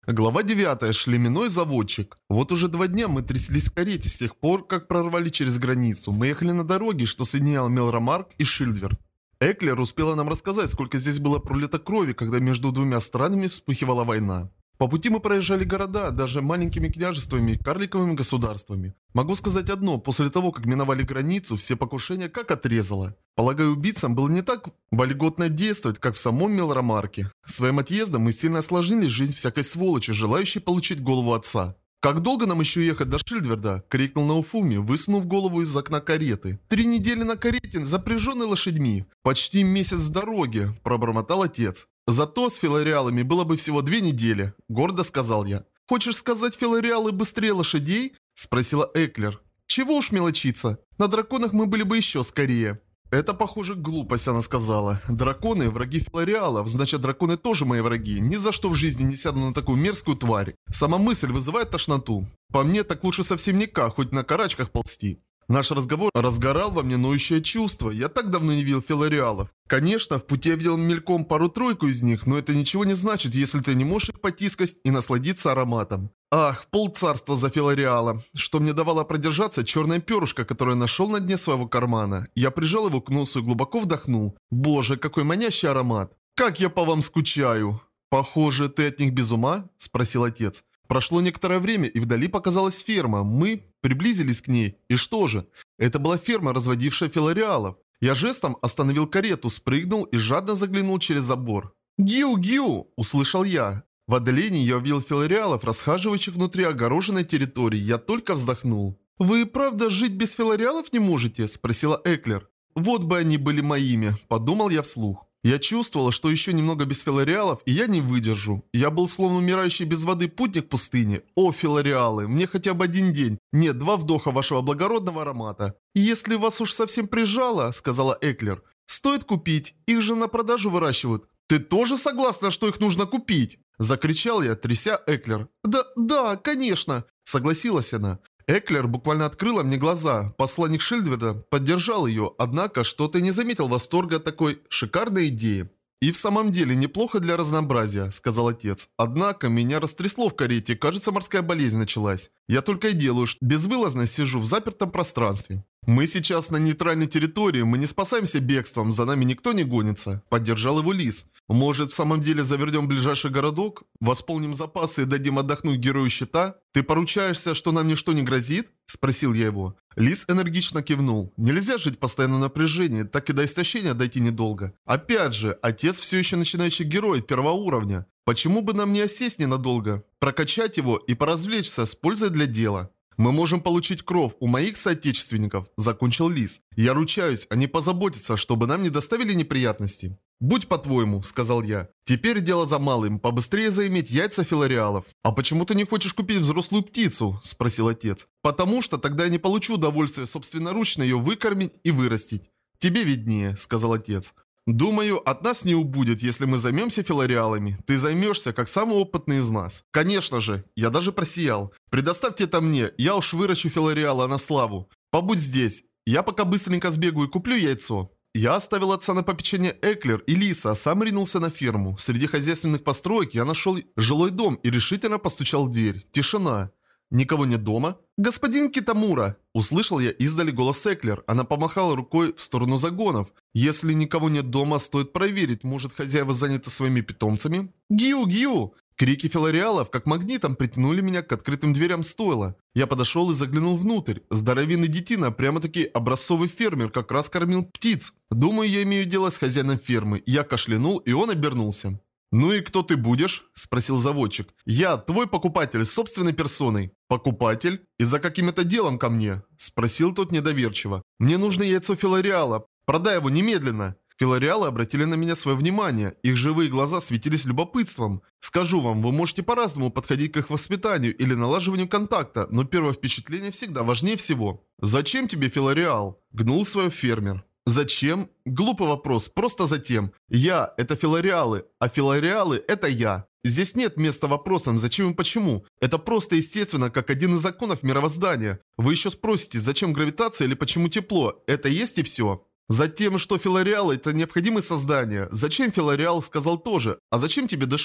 Глава 9. Шлеменной заводчик. Вот уже 2 дня мы тряслись в карете с тех пор, как прорвали через границу. Мы ехали на дороге, что соединял Мелромарк и Шильдверд. Эклер успела нам рассказать, сколько здесь было пролито крови, когда между двумя странами вспыхивала война. По пути мы проезжали города, даже маленькими княжествами и карликовыми государствами. Могу сказать одно, после того, как миновали границу, все покушения как отрезало. Полагаю, убийцам было не так вольготно действовать, как в самом Мелромарке. Своим отъездом мы сильно осложнили жизнь всякой сволочи, желающей получить голову отца. «Как долго нам еще ехать до Шильдверда?» – крикнул Науфуми, высунув голову из окна кареты. «3 недели на карете, запряженной лошадьми. Почти месяц в дороге», – пробормотал отец. «Зато с филариалами было бы всего 2 недели», – гордо сказал я. «Хочешь сказать, филариалы быстрее лошадей?» – спросила Эклер. «Чего уж мелочиться. На драконах мы были бы еще скорее». «Это, похоже, глупость», она сказала. «Драконы – враги филариалов, значит, драконы тоже мои враги. Ни за что в жизни не сяду на такую мерзкую тварь. Сама мысль вызывает тошноту. По мне, так лучше совсем никак, хоть на карачках ползти». Наш разговор разгорал во мне ноющее чувство. Я так давно не видел филариалов. Конечно, в пути я видел мельком пару-тройку из них, но это ничего не значит, если ты не можешь их потискать и насладиться ароматом. Ах, полцарства за филариала. Что мне давало продержаться, черное перышко, которое нашел на дне своего кармана. Я прижал его к носу и глубоко вдохнул. Боже, какой манящий аромат. Как я по вам скучаю. Похоже, ты от них без ума? Спросил отец. Прошло некоторое время, и вдали показалась ферма. Мы приблизились к ней. И что же? Это была ферма, разводившая филариалов. Я жестом остановил карету, спрыгнул и жадно заглянул через забор. «Гиу-гиу!» – услышал я. В отдалении я увидел филариалов, расхаживающих внутри огороженной территории. Я только вздохнул. «Вы правда жить без филариалов не можете?» – спросила Эклер. «Вот бы они были моими», – подумал я вслух. Я чувствовала, что еще немного без филариалов, и я не выдержу. Я был словно умирающий без воды путник в пустыне. О, филариалы, мне хотя бы 1 день. Нет, 2 вдоха вашего благородного аромата. «Если вас уж совсем прижало», — сказала Эклер, — «стоит купить. Их же на продажу выращивают». «Ты тоже согласна, что их нужно купить?» — закричал я, тряся Эклер. «Да, конечно», — согласилась она. Эклер буквально открыла мне глаза. Посланник Шильдверда поддержал ее, однако что-то не заметил восторга от такой шикарной идеи. «И в самом деле неплохо для разнообразия», — сказал отец. «Однако меня растрясло в карете, кажется, морская болезнь началась. Я только и делаю, что безвылазно сижу в запертом пространстве». «Мы сейчас на нейтральной территории, мы не спасаемся бегством, за нами никто не гонится», — поддержал его Лис. «Может, в самом деле завернем ближайший городок? Восполним запасы и дадим отдохнуть герою щита? Ты поручаешься, что нам ничто не грозит?» — спросил я его. Лис энергично кивнул. «Нельзя жить в постоянном напряжении, так и до истощения дойти недолго. Опять же, отец все еще начинающий герой первого уровня. Почему бы нам не осесть ненадолго, прокачать его и поразвлечься с пользой для дела?» «Мы можем получить кров у моих соотечественников», – закончил Лис. «Я ручаюсь, они позаботятся, чтобы нам не доставили неприятностей». «Будь по-твоему», – сказал я. «Теперь дело за малым, побыстрее заиметь яйца филариалов». «А почему ты не хочешь купить взрослую птицу?» – спросил отец. «Потому что тогда я не получу удовольствия собственноручно ее выкормить и вырастить». «Тебе виднее», – сказал отец. «Думаю, от нас не убудет, если мы займемся филариалами. Ты займешься, как самый опытный из нас». «Конечно же!» Я даже просиял. «Предоставьте это мне, я уж выращу филариала на славу. Побудь здесь. Я пока быстренько сбегаю и куплю яйцо». Я оставил отца на попечение Эклер и Лиса, а сам ринулся на ферму. Среди хозяйственных построек я нашел жилой дом и решительно постучал в дверь. Тишина. «Никого нет дома?» «Господин Китамура!» Услышал я издали голос Эклер. Она помахала рукой в сторону загонов. «Если никого нет дома, стоит проверить, может, хозяева заняты своими питомцами?» «Гиу-гиу!» Крики филариалов как магнитом притянули меня к открытым дверям стойла. Я подошел и заглянул внутрь. Здоровенный детина, прямо-таки образцовый фермер, как раз кормил птиц. Думаю, я имею дело с хозяином фермы. Я кашлянул, и он обернулся. «Ну и кто ты будешь?» – спросил заводчик. «Я, твой покупатель, с собственной персоной». «Покупатель? И за каким-то делом ко мне?» – спросил тот недоверчиво. «Мне нужно яйцо филариала. Продай его немедленно». Филариалы обратили на меня свое внимание. Их живые глаза светились любопытством. Скажу вам, вы можете по-разному подходить к их воспитанию или налаживанию контакта, но первое впечатление всегда важнее всего. «Зачем тебе филариал?» – гнул свой фермер. «Зачем?» Глупый вопрос, просто затем. Я – это филариалы, а филариалы – это я. Здесь нет места вопросам, зачем и почему. Это просто естественно, как один из законов мировоздания. Вы еще спросите, зачем гравитация или почему тепло? Это есть и все. Затем, что филариалы – это необходимые создания. Зачем филариал сказал тоже? А зачем тебе дышать?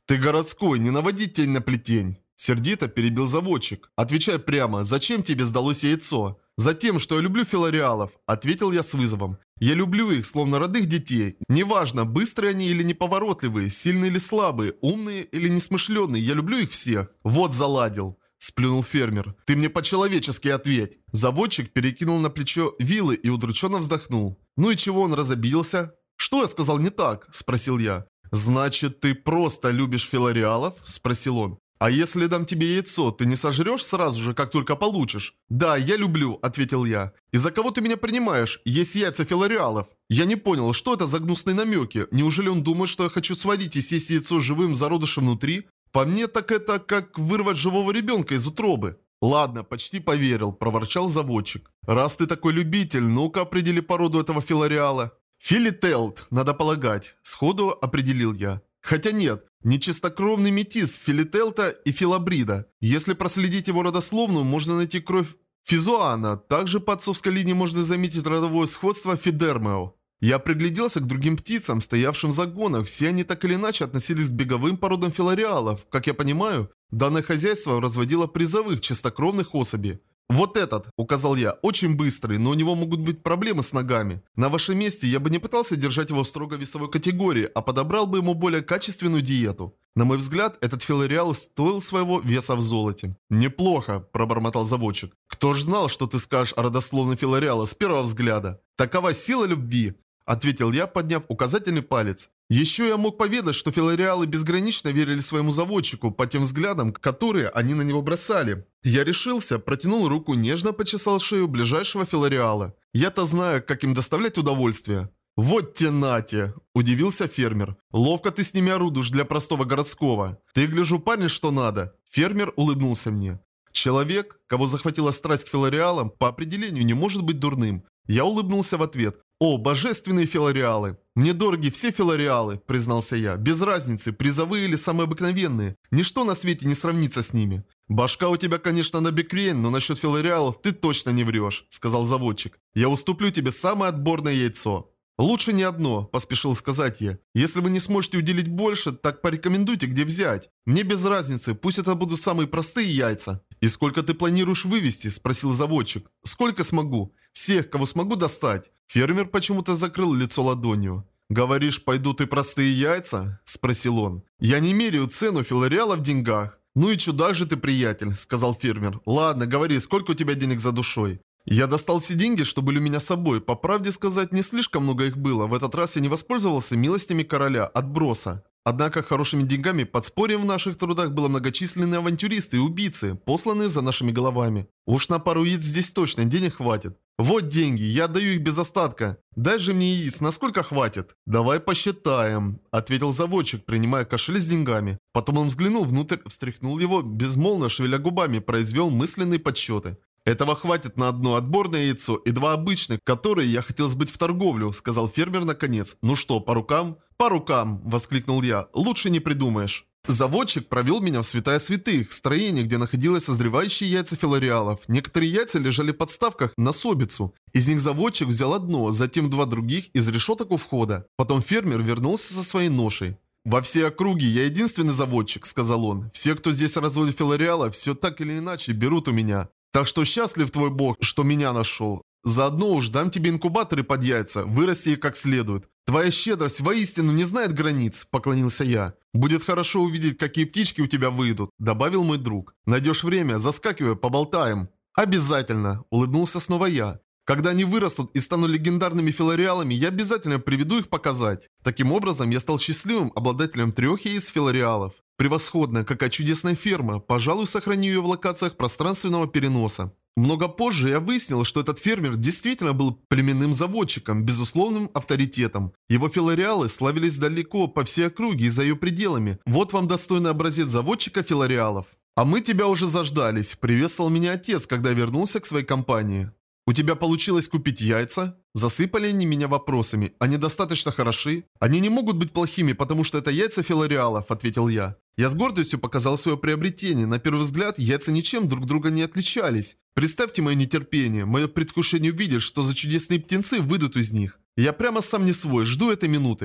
Ты городской, не наводи тень на плетень. Сердито перебил заводчик. Отвечай прямо, зачем тебе сдалось яйцо? Затем, что я люблю филариалов, ответил я с вызовом. Я люблю их, словно родных детей. Неважно, быстрые они или неповоротливые, сильные или слабые, умные или несмышленные, я люблю их всех. Вот заладил. Сплюнул фермер. «Ты мне по-человечески ответь!» Заводчик перекинул на плечо вилы и удрученно вздохнул. «Ну и чего он разобиделся?» «Что я сказал не так?» – спросил я. «Значит, ты просто любишь филариалов?» – спросил он. «А если дам тебе яйцо, ты не сожрешь сразу же, как только получишь?» «Да, я люблю», – ответил я. «И за кого ты меня принимаешь? Есть яйца филариалов». Я не понял, что это за гнусные намеки. Неужели он думает, что я хочу сварить и съесть яйцо живым зародышем внутри? По мне, так это как вырвать живого ребенка из утробы. Ладно, почти поверил, проворчал заводчик. Раз ты такой любитель, ну-ка определи породу этого филариала. Филителт, надо полагать, сходу определил я. Хотя нет, нечистокровный метис Филителта и Филабрида. Если проследить его родословную, можно найти кровь Физуана. Также по отцовской линии можно заметить родовое сходство Фидермео. Я пригляделся к другим птицам, стоявшим в загонах. Все они так или иначе относились к беговым породам филариалов. Как я понимаю, данное хозяйство разводило призовых чистокровных особей. «Вот этот», — указал я, — «очень быстрый, но у него могут быть проблемы с ногами. На вашем месте я бы не пытался держать его в строго весовой категории, а подобрал бы ему более качественную диету. На мой взгляд, этот филариал стоил своего веса в золоте». «Неплохо», — пробормотал заводчик. «Кто ж знал, что ты скажешь о родословной филариала с первого взгляда? Такова сила любви», — ответил я, подняв указательный палец. Еще я мог поведать, что филариалы безгранично верили своему заводчику по тем взглядам, которые они на него бросали. Я решился, протянул руку, нежно почесал шею ближайшего филариала. Я-то знаю, как им доставлять удовольствие. «Вот те нате!» – удивился фермер. «Ловко ты с ними орудуешь для простого городского. Ты, гляжу, парень, что надо». Фермер улыбнулся мне. Человек, кого захватила страсть к филариалам, по определению не может быть дурным. Я улыбнулся в ответ. «О, божественные филариалы! Мне дороги все филариалы», – признался я. «Без разницы, призовые или самые обыкновенные. Ничто на свете не сравнится с ними». «Башка у тебя, конечно, набекрень, но насчет филариалов ты точно не врешь», – сказал заводчик. «Я уступлю тебе самое отборное яйцо». «Лучше не одно», – поспешил сказать я. «Если вы не сможете уделить больше, так порекомендуйте, где взять. Мне без разницы, пусть это будут самые простые яйца». «И сколько ты планируешь вывести?» – спросил заводчик. «Сколько смогу. Всех, кого смогу достать». Фермер почему-то закрыл лицо ладонью. «Говоришь, пойдут и простые яйца?» – спросил он. «Я не меряю цену филариала в деньгах». «Ну и чудак же ты, приятель», – сказал фермер. «Ладно, говори, сколько у тебя денег за душой?» Я достал все деньги, что были у меня с собой. По правде сказать, не слишком много их было. В этот раз я не воспользовался милостями короля, отброса. Однако хорошими деньгами подспорьем в наших трудах было многочисленные авантюристы и убийцы, посланные за нашими головами. Уж на пару яиц здесь точно денег хватит. Вот деньги, я отдаю их без остатка. Дай же мне яиц, насколько хватит? Давай посчитаем, ответил заводчик, принимая кошель с деньгами. Потом он взглянул внутрь, встряхнул его, безмолвно шевеля губами, произвел мысленные подсчеты. «Этого хватит на одно отборное яйцо и два обычных, которые я хотел сбыть в торговлю», — сказал фермер наконец. «Ну что, по рукам?» «По рукам!» — воскликнул я. «Лучше не придумаешь». Заводчик провел меня в святая святых, строение, где находились созревающие яйца филариалов. Некоторые яйца лежали в подставках на особицу. Из них заводчик взял одно, затем два других из решеток у входа. Потом фермер вернулся со своей ношей. «Во всей округе я единственный заводчик», — сказал он. «Все, кто здесь разводит филариала, все так или иначе берут у меня. Так что счастлив твой бог, что меня нашел. Заодно уж дам тебе инкубаторы под яйца, вырасти их как следует. Твоя щедрость воистину не знает границ», — поклонился я. «Будет хорошо увидеть, какие птички у тебя выйдут», — добавил мой друг. «Найдешь время, заскакивай, поболтаем». «Обязательно», — улыбнулся снова я. «Когда они вырастут и станут легендарными филариалами, я обязательно приведу их показать». Таким образом, я стал счастливым обладателем 3 яиц филариалов. Превосходно, какая чудесная ферма. Пожалуй, сохраню ее в локациях пространственного переноса. Много позже я выяснил, что этот фермер действительно был племенным заводчиком, безусловным авторитетом. Его филариалы славились далеко по всей округе и за ее пределами. Вот вам достойный образец заводчика филариалов. «А мы тебя уже заждались», — приветствовал меня отец, когда я вернулся к своей компании. «У тебя получилось купить яйца?» Засыпали они меня вопросами. «Они достаточно хороши?» «Они не могут быть плохими, потому что это яйца филариалов», — ответил я. Я с гордостью показал свое приобретение. На первый взгляд, яйца ничем друг друга не отличались. Представьте мое нетерпение, мое предвкушение увидеть, что за чудесные птенцы выйдут из них. Я прямо сам не свой, жду этой минуты.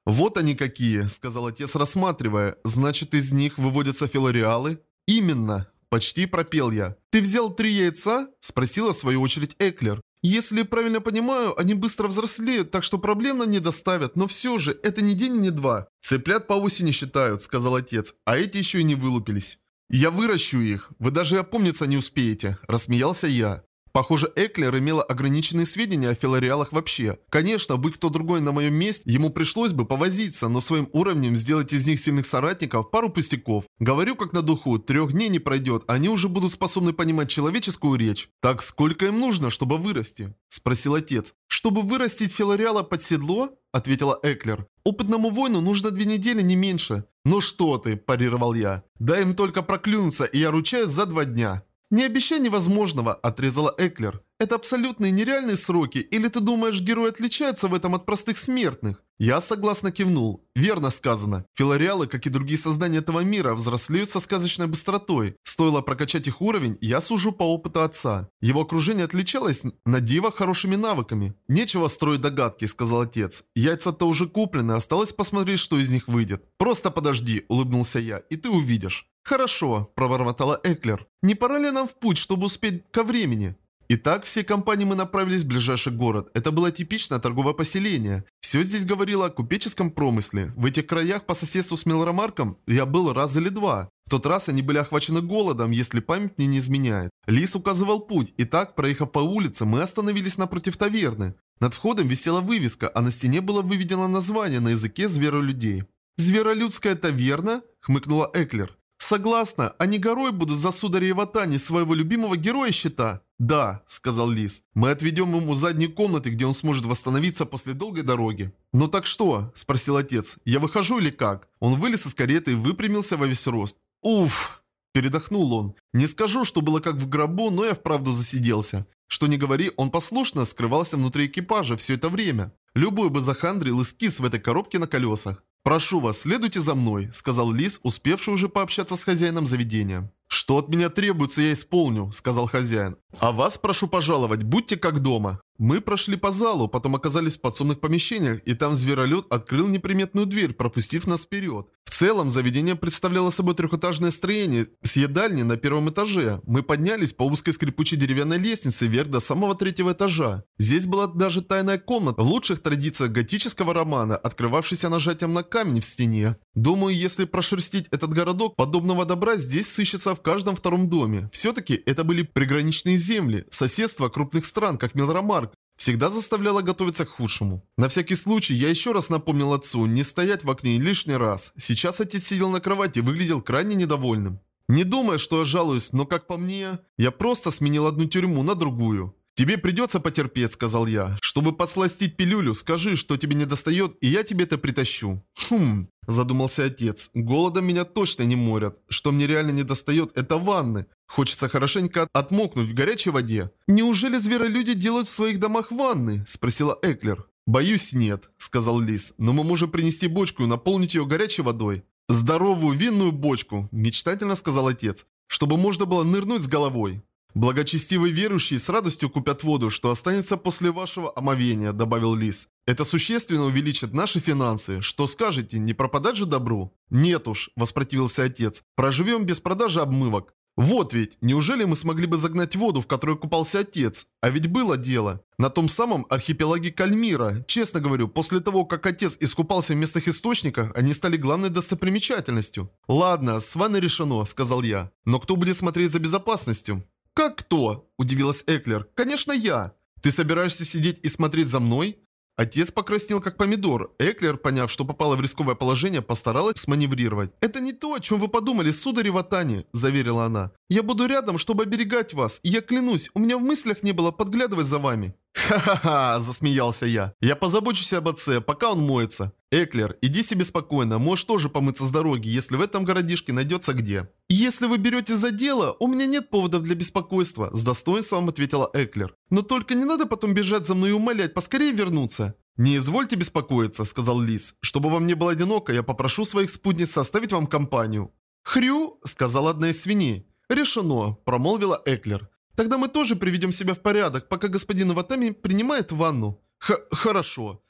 «Вот они какие», — сказал отец, рассматривая. «Значит, из них выводятся филариалы?» «Именно», — почти пропел я. «Ты взял 3 яйца?» — спросила в свою очередь Эклер. «Если правильно понимаю, они быстро взрослеют, так что проблем нам не доставят, но все же, это не день и не 2. Цыплят по осени считают», — сказал отец, «а эти еще и не вылупились». «Я выращу их, вы даже и опомниться не успеете», – рассмеялся я. Похоже, Эклер имела ограниченные сведения о филариалах вообще. Конечно, будь кто другой на моем месте, ему пришлось бы повозиться, но своим уровнем сделать из них сильных соратников пару пустяков. Говорю как на духу, 3 дней не пройдет, они уже будут способны понимать человеческую речь. «Так сколько им нужно, чтобы вырасти?» – спросил отец. «Чтобы вырастить филариала под седло?» – ответила Эклер. «Опытному воину нужно 2 недели, не меньше». «Ну что ты», – парировал я. «Дай им только проклюнуться, и я ручаюсь за 2 дня». «Не обещай невозможного», – отрезала Эклер. «Это абсолютные нереальные сроки, или ты думаешь, герой отличается в этом от простых смертных?» Я согласно кивнул. Верно сказано. Филариалы, как и другие создания этого мира, взрослеют со сказочной быстротой. Стоило прокачать их уровень, я сужу по опыту отца. Его окружение отличалось на диво хорошими навыками. «Нечего строить догадки», – сказал отец. «Яйца-то уже куплены, осталось посмотреть, что из них выйдет». «Просто подожди», – улыбнулся я, – «и ты увидишь». «Хорошо», – пробормотала Эклер. «Не пора ли нам в путь, чтобы успеть ко времени?» Итак, всей компанией мы направились в ближайший город. Это было типичное торговое поселение. Все здесь говорило о купеческом промысле. В этих краях по соседству с Мелромарком я был раз или 2. В тот раз они были охвачены голодом, если память мне не изменяет. Лис указывал путь. Итак, проехав по улице, мы остановились напротив таверны. Над входом висела вывеска, а на стене было выведено название на языке зверолюдей. «Зверолюдская таверна?» – хмыкнула Эклер. «Согласна, они горой будут за сударя Иватани, своего любимого героя щита». «Да», — сказал Лис. «Мы отведем ему задние комнаты, где он сможет восстановиться после долгой дороги». «Ну так что?» — спросил отец. «Я выхожу или как?» Он вылез из кареты и выпрямился во весь рост. «Уф!» — передохнул он. «Не скажу, что было как в гробу, но я вправду засиделся». Что ни говори, он послушно скрывался внутри экипажа все это время. Любой бы захандрил и скис в этой коробке на колесах. «Прошу вас, следуйте за мной», — сказал Лис, успевший уже пообщаться с хозяином заведения. «Что от меня требуется, я исполню», — сказал хозяин. «А вас прошу пожаловать, будьте как дома». Мы прошли по залу, потом оказались в подсобных помещениях, и там зверолюд открыл неприметную дверь, пропустив нас вперед. В целом, заведение представляло собой 3-этажное строение с едальней на 1-м этаже. Мы поднялись по узкой скрипучей деревянной лестнице вверх до самого 3-го этажа. Здесь была даже тайная комната в лучших традициях готического романа, открывавшаяся нажатием на камень в стене. Думаю, если прошерстить этот городок, подобного добра здесь сыщется в каждом 2-м доме. Все-таки это были приграничные земли, соседство крупных стран, как Мелромарк, всегда заставляло готовиться к худшему. На всякий случай я еще раз напомнил отцу не стоять в окне лишний раз. Сейчас отец сидел на кровати и выглядел крайне недовольным. Не думая, что я жалуюсь, но как по мне, я просто сменил одну тюрьму на другую. «Тебе придется потерпеть», — сказал я. «Чтобы подсластить пилюлю, скажи, что тебе не достает, и я тебе это притащу». «Хм», — задумался отец. «Голодом меня точно не морят. Что мне реально не достает, это ванны. Хочется хорошенько отмокнуть в горячей воде». «Неужели зверолюди делают в своих домах ванны?» — спросила Эклер. «Боюсь, нет», — сказал Лис. «Но мы можем принести бочку и наполнить ее горячей водой». «Здоровую винную бочку», — мечтательно сказал отец, «чтобы можно было нырнуть с головой». «Благочестивые верующие с радостью купят воду, что останется после вашего омовения», — добавил Лис. «Это существенно увеличит наши финансы. Что скажете, не пропадать же добру?» «Нет уж», — воспротивился отец. «Проживем без продажи обмывок». «Вот ведь, неужели мы смогли бы загнать воду, в которой купался отец? А ведь было дело. На том самом архипелаге Кальмира. Честно говорю, после того, как отец искупался в местных источниках, они стали главной достопримечательностью». «Ладно, с вами решено», — сказал я. «Но кто будет смотреть за безопасностью?» «Как кто?» – удивилась Эклер. «Конечно я!» «Ты собираешься сидеть и смотреть за мной?» Отец покраснел как помидор. Эклер, поняв, что попала в рисковое положение, постаралась сманеврировать. «Это не то, о чем вы подумали, сударь Иватани», – заверила она. «Я буду рядом, чтобы оберегать вас, и я клянусь, у меня в мыслях не было подглядывать за вами». «Ха-ха-ха!» – засмеялся я. «Я позабочусь об отце, пока он моется». «Эклер, иди себе спокойно, можешь тоже помыться с дороги, если в этом городишке найдется где». «Если вы берете за дело, у меня нет поводов для беспокойства», – с достоинством ответила Эклер. «Но только не надо потом бежать за мной и умолять поскорее вернуться». «Не извольте беспокоиться», – сказал Лис. «Чтобы вам не было одиноко, я попрошу своих спутниц составить вам компанию». «Хрю», – сказала одна из свиней. «Решено», – промолвила Эклер. «Тогда мы тоже приведем себя в порядок, пока господин Иватами принимает ванну». «Хорошо».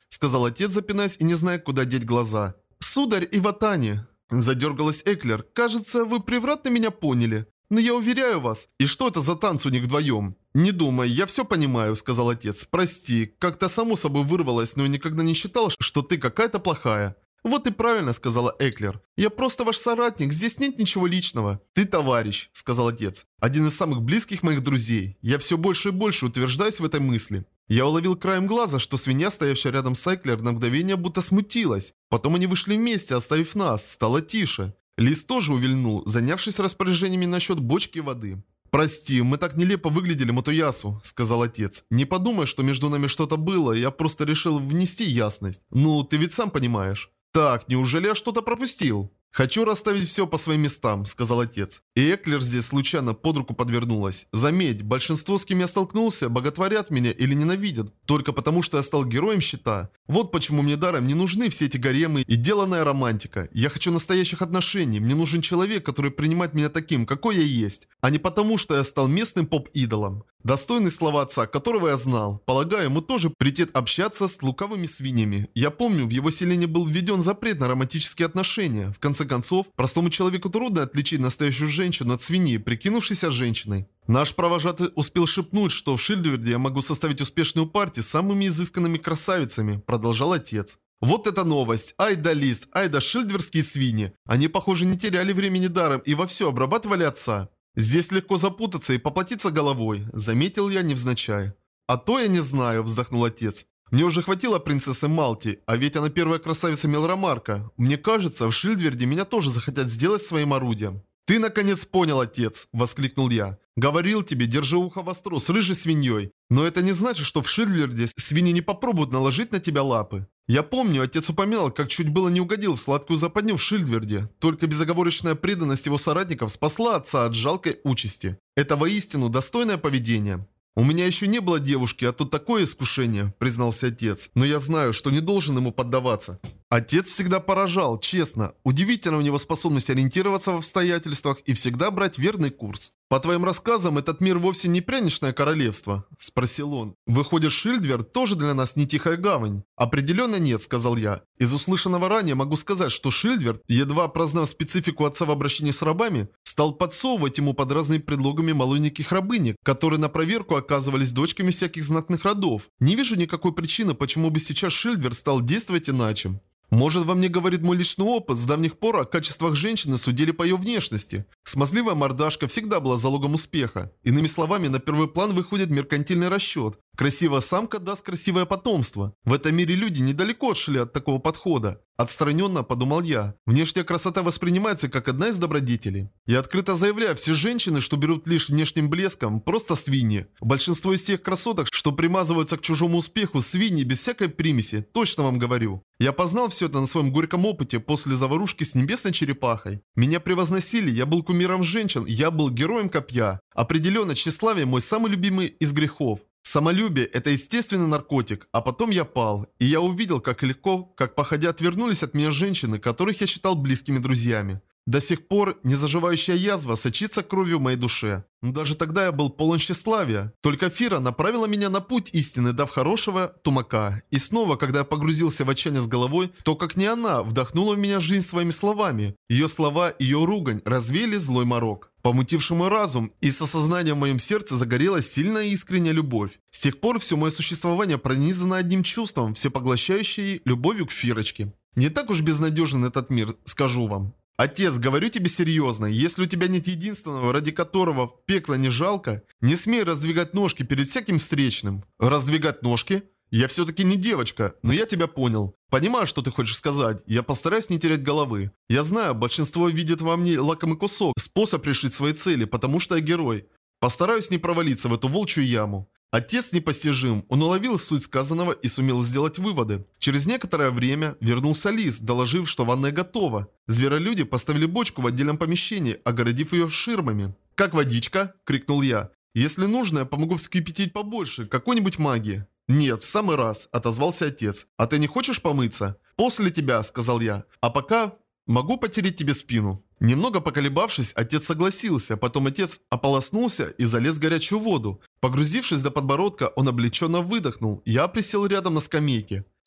сказал отец, запинаясь и не зная, куда деть глаза. «Сударь Иватани!» Задергалась Эклер. «Кажется, вы превратно меня поняли. Но я уверяю вас. И что это за танцы у них вдвоем?» «Не думай, я все понимаю», — сказал отец. «Прости, как-то само собой вырвалось, но я никогда не считал, что ты какая-то плохая». «Вот и правильно», — сказала Эклер. «Я просто ваш соратник, здесь нет ничего личного». «Ты товарищ», — сказал отец. «Один из самых близких моих друзей. Я все больше и больше утверждаюсь в этой мысли». Я уловил краем глаза, что свинья, стоявшая рядом с Эклер, на мгновение будто смутилась. Потом они вышли вместе, оставив нас. Стало тише. Лис тоже увильнул, занявшись распоряжениями насчет бочки воды. «Прости, мы так нелепо выглядели, Мотоясу», — сказал отец. «Не подумай, что между нами что-то было, я просто решил внести ясность. Ну, ты ведь сам понимаешь». «Так, неужели я что-то пропустил?» «Хочу расставить все по своим местам», — сказал отец. И Эклер здесь случайно под руку подвернулась. Заметь, большинство, с кем я столкнулся, боготворят меня или ненавидят, только потому что я стал героем щита. Вот почему мне даром не нужны все эти гаремы и деланная романтика. Я хочу настоящих отношений, мне нужен человек, который принимает меня таким, какой я есть, а не потому, что я стал местным поп-идолом. Достойный слова отца, которого я знал. Полагаю, ему тоже претит общаться с лукавыми свиньями. Я помню, в его селении был введен запрет на романтические отношения. В конце концов, простому человеку трудно отличить настоящую женщину от свиньи, прикинувшейся женщиной. Наш провожатый успел шепнуть, что в Шильдверде я могу составить успешную партию с самыми изысканными красавицами, продолжал отец. Вот это новость! Ай да лис, ай да шильдверские свиньи. Они, похоже, не теряли времени даром и вовсю обрабатывали отца. «Здесь легко запутаться и поплатиться головой», — заметил я невзначай. «А то я не знаю», — вздохнул отец. «Мне уже хватило принцессы Малти, а ведь она первая красавица Мелромарка. Мне кажется, в Шильдверде меня тоже захотят сделать своим орудием». «Ты наконец понял, отец!» – воскликнул я. «Говорил тебе, держи ухо востро с рыжей свиньей. Но это не значит, что в Шильдверде свиньи не попробуют наложить на тебя лапы». Я помню, отец упоминал, как чуть было не угодил в сладкую западню в Шильдверде. Только безоговорочная преданность его соратников спасла отца от жалкой участи. Это воистину достойное поведение. «У меня еще не было девушки, а тут такое искушение», – признался отец. «Но я знаю, что не должен ему поддаваться». Отец всегда поражал, честно. Удивительно у него способность ориентироваться в обстоятельствах и всегда брать верный курс. «По твоим рассказам, этот мир вовсе не пряничное королевство?» – спросил он. «Выходит, Шильдверд тоже для нас не тихая гавань?» «Определенно нет», – сказал я. Из услышанного ранее могу сказать, что Шильдверд, едва прознав специфику отца в обращении с рабами, стал подсовывать ему под разными предлогами малоньких рабынек, которые на проверку оказывались дочками всяких знатных родов. Не вижу никакой причины, почему бы сейчас Шильдверд стал действовать иначе. Может, во мне говорит мой личный опыт, с давних пор о качествах женщины судили по ее внешности. Смазливая мордашка всегда была залогом успеха. Иными словами, на первый план выходит меркантильный расчет. Красивая самка даст красивое потомство. В этом мире люди недалеко отшли от такого подхода. Отстраненно подумал я. Внешняя красота воспринимается как одна из добродетелей. Я открыто заявляю, все женщины, что берут лишь внешним блеском, просто свиньи. Большинство из тех красоток, что примазываются к чужому успеху, свиньи без всякой примеси, точно вам говорю. Я познал все это на своем горьком опыте после заварушки с небесной черепахой. Меня превозносили, я был кумиром женщин, я был героем копья. Определенно, тщеславие мой самый любимый из грехов. Самолюбие – это естественный наркотик, а потом я пал, и я увидел, как легко, как походя отвернулись от меня женщины, которых я считал близкими друзьями. До сих пор незаживающая язва сочится кровью в моей душе. Но даже тогда я был полон тщеславия. Только Фира направила меня на путь истины, дав хорошего тумака. И снова, когда я погрузился в отчаяние с головой, то как не она вдохнула в меня жизнь своими словами. Ее слова, ее ругань развеяли злой морок, помутивший мой разум, и с осознанием в моем сердце загорелась сильная и искренняя любовь. С тех пор все мое существование пронизано одним чувством, всепоглощающей любовью к Фирочке. Не так уж безнадежен этот мир, скажу вам. Отец, говорю тебе серьезно, если у тебя нет единственного, ради которого в пекло не жалко, не смей раздвигать ножки перед всяким встречным. Раздвигать ножки? Я все-таки не девочка, но я тебя понял. Понимаю, что ты хочешь сказать, я постараюсь не терять головы. Я знаю, большинство видит во мне лакомый кусок, способ решить свои цели, потому что я герой. Постараюсь не провалиться в эту волчью яму. Отец непостижим, он уловил суть сказанного и сумел сделать выводы. Через некоторое время вернулся Лис, доложив, что ванная готова. Зверолюди поставили бочку в отдельном помещении, огородив ее ширмами. «Как водичка?» – крикнул я. «Если нужно, я помогу вскипятить побольше, какой-нибудь магии». «Нет, в самый раз», – отозвался отец. «А ты не хочешь помыться?» «После тебя», – сказал я. «А пока могу потереть тебе спину». Немного поколебавшись, отец согласился, потом отец ополоснулся и залез в горячую воду. Погрузившись до подбородка, он облегченно выдохнул. Я присел рядом на скамейке.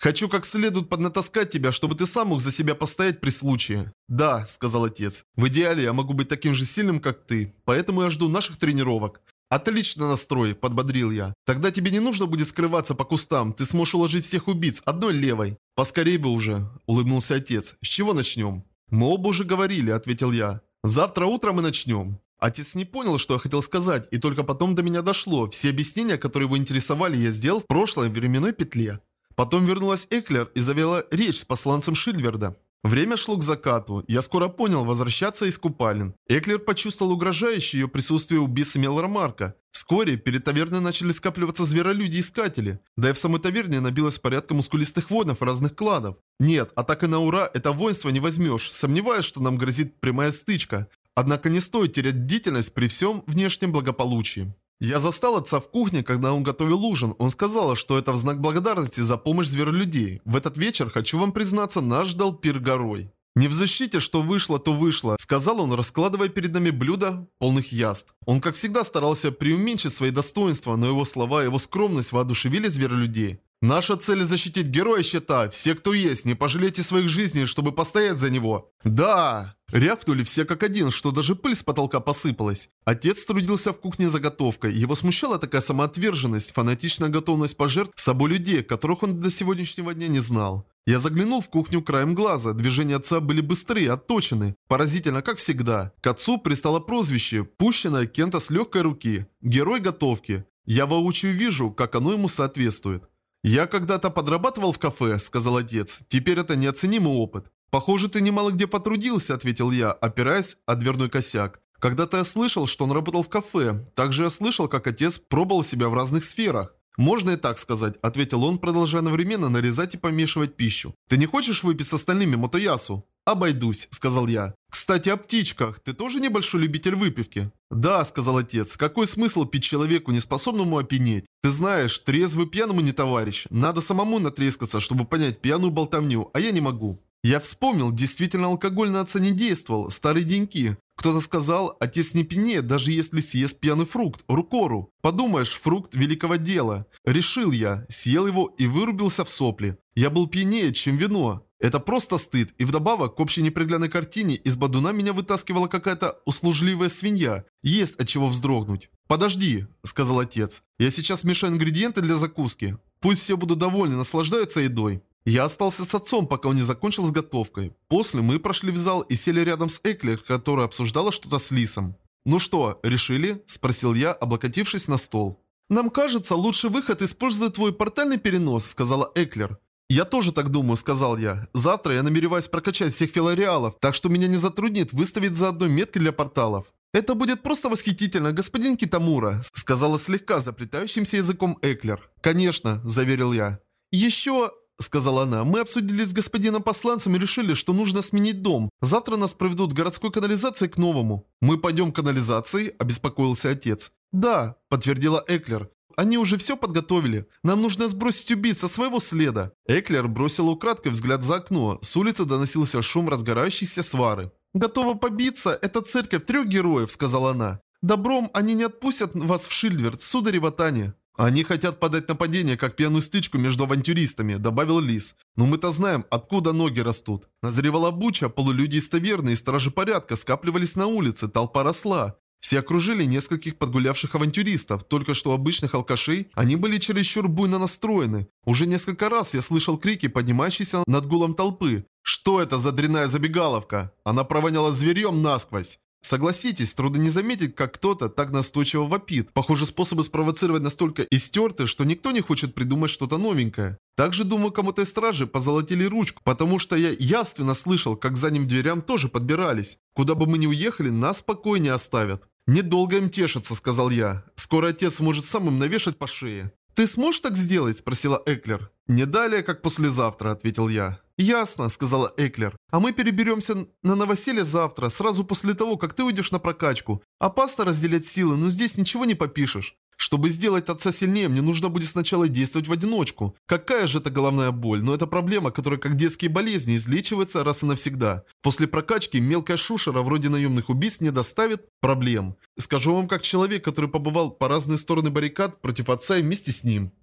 Хочу как следует поднатаскать тебя, чтобы ты сам мог за себя постоять при случае. Да, сказал отец. В идеале я могу быть таким же сильным, как ты. Поэтому я жду наших тренировок. Отлично настрой, подбодрил я. Тогда тебе не нужно будет скрываться по кустам. Ты сможешь уложить всех убийц одной левой. Поскорей бы уже, улыбнулся отец. С чего начнем? Мы оба уже говорили, ответил я. Завтра утром мы начнем. Отец не понял, что я хотел сказать, и только потом до меня дошло. Все объяснения, которые его интересовали, я сделал в прошлой временной петле. Потом вернулась Эклер и завела речь с посланцем Шильверда. Время шло к закату. Я скоро понял, возвращаться из купалин. Эклер почувствовал угрожающее ее присутствие убийцы Мелромарка. Вскоре перед таверной начали скапливаться зверолюди-искатели. Да и в самой таверне набилось порядка мускулистых воинов разных кланов. Нет, атакой на ура это воинство не возьмешь. Сомневаюсь, что нам грозит прямая стычка. Однако не стоит терять бдительность при всем внешнем благополучии. Я застал отца в кухне, когда он готовил ужин. Он сказал, что это в знак благодарности за помощь зверолюдей. В этот вечер, хочу вам признаться, нас ждал пир горой. «Не в защите, что вышло, то вышло», — сказал он, раскладывая перед нами блюда, полных яств. Он, как всегда, старался преуменьшить свои достоинства, но его слова и его скромность воодушевили зверолюдей. «Наша цель — защитить героя щита. Все, кто есть, не пожалейте своих жизней, чтобы постоять за него». «Да!» Рявкнули все как один, что даже пыль с потолка посыпалась. Отец трудился в кухне заготовкой. Его смущала такая самоотверженность, фанатичная готовность пожертвовать собой людей, которых он до сегодняшнего дня не знал. Я заглянул в кухню краем глаза. Движения отца были быстрые, отточены. Поразительно, как всегда. К отцу пристало прозвище, пущенное кем-то с легкой руки. Герой готовки. Я воочию вижу, как оно ему соответствует. «Я когда-то подрабатывал в кафе», — сказал отец. «Теперь это неоценимый опыт». «Похоже, ты немало где потрудился», — ответил я, опираясь о дверной косяк. «Когда-то я слышал, что он работал в кафе. Также я слышал, как отец пробовал себя в разных сферах». «Можно и так сказать», — ответил он, продолжая одновременно нарезать и помешивать пищу. «Ты не хочешь выпить с остальными мотоясу?» «Обойдусь», — сказал я. «Кстати, о птичках. Ты тоже небольшой любитель выпивки?» «Да», — сказал отец. «Какой смысл пить человеку, неспособному опьянеть? Ты знаешь, трезвый пьяному не товарищ. Надо самому натрескаться, чтобы понять пьяную болтовню, а я не могу». Я вспомнил, действительно алкоголь на отца не действовал. Старые деньки. Кто-то сказал, отец не пьянеет, даже если съест пьяный фрукт, рукору. Подумаешь, фрукт великого дела. Решил я, съел его и вырубился в сопли. Я был пьянее, чем вино. Это просто стыд, и вдобавок к общей неприглядной картине из бадуна меня вытаскивала какая-то услужливая свинья. Есть от чего вздрогнуть. «Подожди», — сказал отец. «Я сейчас мешаю ингредиенты для закуски. Пусть все будут довольны, наслаждаются едой». Я остался с отцом, пока он не закончил с готовкой. После мы прошли в зал и сели рядом с Эклер, которая обсуждала что-то с Лисом. «Ну что, решили?» – спросил я, облокотившись на стол. «Нам кажется, лучший выход – использовать твой портальный перенос», – сказала Эклер. «Я тоже так думаю», – сказал я. «Завтра я намереваюсь прокачать всех филариалов, так что меня не затруднит выставить заодно метки для порталов». «Это будет просто восхитительно, господин Китамура», – сказала слегка заплетающимся языком Эклер. «Конечно», – заверил я. «Еще...» — сказала она. «Мы обсудили с господином посланцем и решили, что нужно сменить дом. Завтра нас проведут городской канализацией к новому». «Мы пойдем к канализации?» — обеспокоился отец. «Да», — подтвердила Эклер. «Они уже все подготовили. Нам нужно сбросить убийц со своего следа». Эклер бросила украдкой взгляд за окно. С улицы доносился шум разгорающейся свары. «Готова побиться? Это церковь 3 героев», — сказала она. «Добром они не отпустят вас в Шильверд, сударь Ватани». «Они хотят подать нападение, как пьяную стычку между авантюристами», — добавил Лис. «Но мы-то знаем, откуда ноги растут». Назревала буча, полулюди из таверны и стражи порядка скапливались на улице, толпа росла. Все окружили нескольких подгулявших авантюристов, только что обычных алкашей, они были чересчур буйно настроены. Уже несколько раз я слышал крики, поднимающиеся над гулом толпы. «Что это за дрянная забегаловка?» Она провоняла зверьем насквозь. Согласитесь, трудно не заметить, как кто-то так настойчиво вопит. Похоже, способы спровоцировать настолько истерты, что никто не хочет придумать что-то новенькое. Также, думаю, кому-то из стражи позолотили ручку, потому что я явственно слышал, как к задним дверям тоже подбирались. Куда бы мы ни уехали, нас в покое не оставят. «Недолго им тешиться», — сказал я. «Скоро отец сможет сам им навешать по шее». «Ты сможешь так сделать?» — спросила Эклер. «Не далее, как послезавтра», — ответил я. «Ясно», — сказала Эклер. «А мы переберемся на новоселье завтра, сразу после того, как ты уйдешь на прокачку. Опасно разделять силы, но здесь ничего не попишешь. Чтобы сделать отца сильнее, мне нужно будет сначала действовать в одиночку. Какая же это головная боль, но это проблема, которая, как детские болезни, излечивается раз и навсегда. После прокачки мелкая шушера вроде наемных убийств не доставит проблем. Скажу вам как человек, который побывал по разные стороны баррикад против отца и вместе с ним».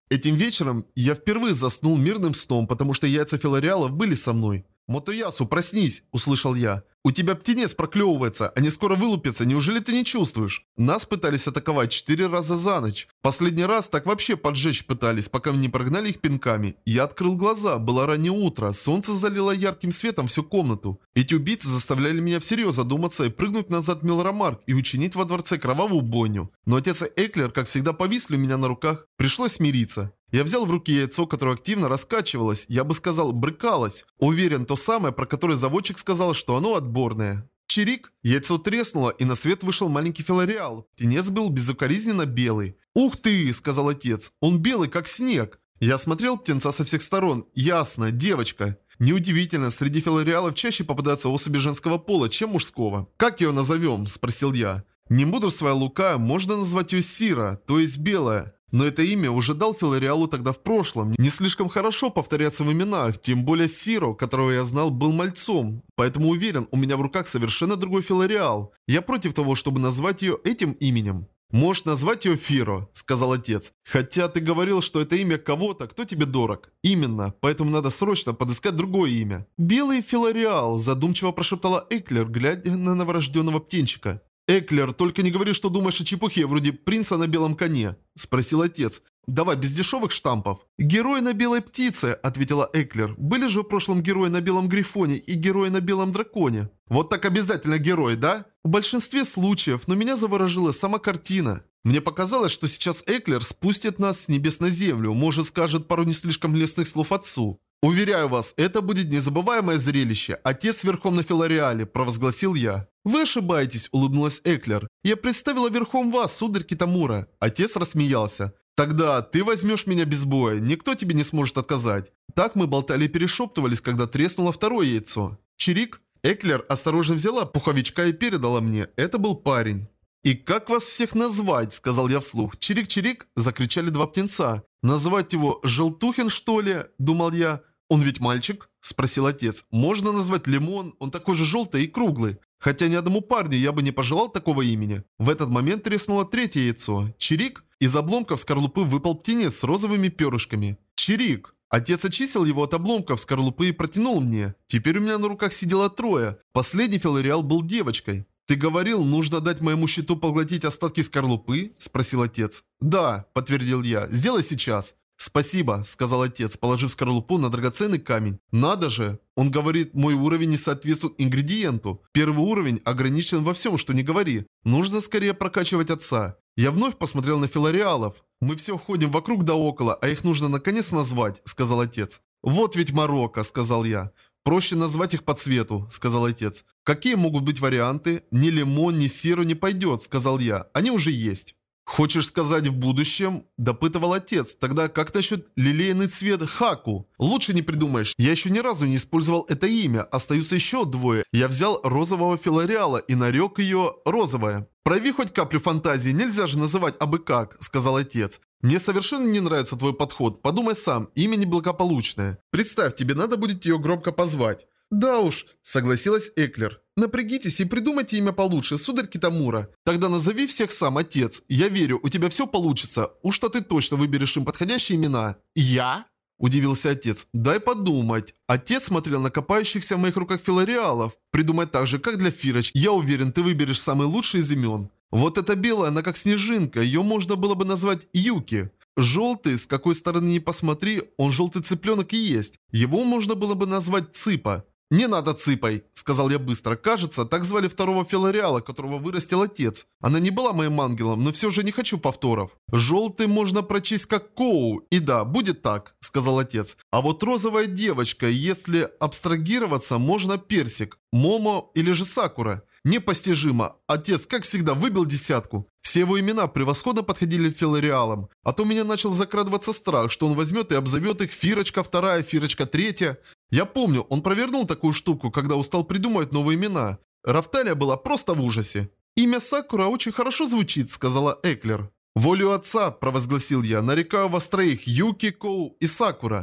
Этим вечером я впервые заснул мирным сном, потому что яйца филореалов были со мной. «Мотоясу, проснись!» – услышал я. «У тебя птенец проклевывается, они скоро вылупятся, неужели ты не чувствуешь?» Нас пытались атаковать 4 раза за ночь. Последний раз так вообще поджечь пытались, пока не прогнали их пинками. Я открыл глаза, было раннее утро, солнце залило ярким светом всю комнату. Эти убийцы заставляли меня всерьез задуматься и прыгнуть назад в Милрамарк и учинить во дворце кровавую бойню. Но отец и Эклер, как всегда, повисли у меня на руках. Пришлось смириться. Я взял в руки яйцо, которое активно раскачивалось, я бы сказал, брыкалось. Уверен, то самое, про которое заводчик сказал, что оно отборное. Чирик! Яйцо треснуло, и на свет вышел маленький филореал. Птенец был безукоризненно белый. «Ух ты!» – сказал отец. «Он белый, как снег!» Я осмотрел птенца со всех сторон. Ясно, девочка. Неудивительно, среди филореалов чаще попадаются особи женского пола, чем мужского. «Как ее назовем?» – спросил я. Не мудрствуя Лука, можно назвать ее Сира, то есть белая. Но это имя уже дал филореалу тогда в прошлом. Не слишком хорошо повторяться в именах, тем более Сиро, которого я знал, был мальцом. Поэтому уверен, у меня в руках совершенно другой филореал. Я против того, чтобы назвать ее этим именем. «Можешь назвать ее Фиро», — сказал отец. «Хотя ты говорил, что это имя кого-то, кто тебе дорог». «Именно, поэтому надо срочно подыскать другое имя». «Белый филореал», — задумчиво прошептала Эклер, глядя на новорожденного птенчика. «Эклер, только не говори, что думаешь о чепухе, вроде принца на белом коне», – спросил отец. «Давай, без дешевых штампов». «Герой на белой птице», – ответила Эклер. «Были же в прошлом герои на белом грифоне и герои на белом драконе». «Вот так обязательно герой, да?» «В большинстве случаев, но меня заворожила сама картина». Мне показалось, что сейчас Эклер спустит нас с небес на землю, может скажет пару не слишком лестных слов отцу. «Уверяю вас, это будет незабываемое зрелище. Отец верхом на филореале», – провозгласил я. «Вы ошибаетесь», – улыбнулась Эклер. «Я представила верхом вас, сударь Китамура». Отец рассмеялся. «Тогда ты возьмешь меня без боя, никто тебе не сможет отказать». Так мы болтали и перешептывались, когда треснуло второе яйцо. «Чирик?» Эклер осторожно взяла пуховичка и передала мне. Это был парень. «И как вас всех назвать?» – сказал я вслух. «Чирик-чирик!» – закричали два птенца. «Назвать его Желтухин, что ли?» – думал я. «Он ведь мальчик?» – спросил отец. «Можно назвать Лимон, он такой же желтый и круглый. Хотя ни одному парню я бы не пожелал такого имени». В этот момент треснуло третье яйцо. «Чирик?» Из обломков скорлупы выпал птенец с розовыми перышками. «Чирик!» Отец очистил его от обломков скорлупы и протянул мне. Теперь у меня на руках сидело трое. Последний филореал был девочкой. «Ты говорил, нужно дать моему щиту поглотить остатки скорлупы?» – спросил отец. «Да», – подтвердил я. «Сделай сейчас». «Спасибо», – сказал отец, положив скорлупу на драгоценный камень. «Надо же!» Он говорит, мой уровень не соответствует ингредиенту. Первый уровень ограничен во всем, что не говори. Нужно скорее прокачивать отца. Я вновь посмотрел на филореалов. «Мы все ходим вокруг да около, а их нужно наконец назвать», – сказал отец. «Вот ведь Марокко», – сказал я. «Проще назвать их по цвету», – сказал отец. «Какие могут быть варианты? Ни лимон, ни сиро не пойдет», – сказал я. «Они уже есть». «Хочешь сказать в будущем?» – допытывал отец. «Тогда как насчет лилейный цвет хаку? Лучше не придумаешь. Я еще ни разу не использовал это имя. Остаются еще двое. Я взял розового филореала и нарек ее розовая». «Прояви хоть каплю фантазии, нельзя же называть абы как», – сказал отец. «Мне совершенно не нравится твой подход. Подумай сам, имя неблагополучное. Представь, тебе надо будет ее громко позвать». «Да уж», – согласилась Эклер. «Напрягитесь и придумайте имя получше, сударь Китамура. Тогда назови всех сам, отец. Я верю, у тебя все получится. Уж-то ты точно выберешь им подходящие имена». «Я?» – удивился отец. «Дай подумать». Отец смотрел на копающихся в моих руках филореалов. «Придумай так же, как для Фирочки. Я уверен, ты выберешь самый лучший из имен». Вот эта белая, она как снежинка. Ее можно было бы назвать Юки. Желтый, с какой стороны ни посмотри, он желтый цыпленок и есть. Его можно было бы назвать Цыпа. «Не надо Цыпой», — сказал я быстро. «Кажется, так звали второго филореала, которого вырастил отец. Она не была моим ангелом, но все же не хочу повторов. Желтый можно прочесть как Коу. И да, будет так», — сказал отец. «А вот розовая девочка, если абстрагироваться, можно Персик, Момо или же Сакура». Непостижимо. Отец, как всегда, выбил десятку. Все его имена превосходно подходили филореалам. А то у меня начал закрадываться страх, что он возьмет и обзовет их Фирочка вторая, Фирочка третья. Я помню, он провернул такую штуку, когда устал придумывать новые имена. Рафталия была просто в ужасе. «Имя Сакура очень хорошо звучит», — сказала Эклер. «Волю отца», — провозгласил я, — «нарекаю вас троих, Юки, Коу и Сакура». Все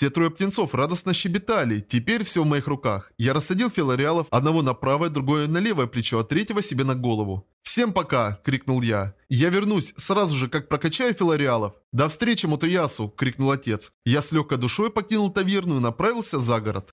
Все трое птенцов радостно щебетали. Теперь все в моих руках. Я рассадил филариалов, одного на правое, другое на левое плечо, а третьего себе на голову. «Всем пока!» – крикнул я. «Я вернусь сразу же, как прокачаю филариалов». «До встречи, Мотоясу!» – крикнул отец. Я с легкой душой покинул таверну и направился за город.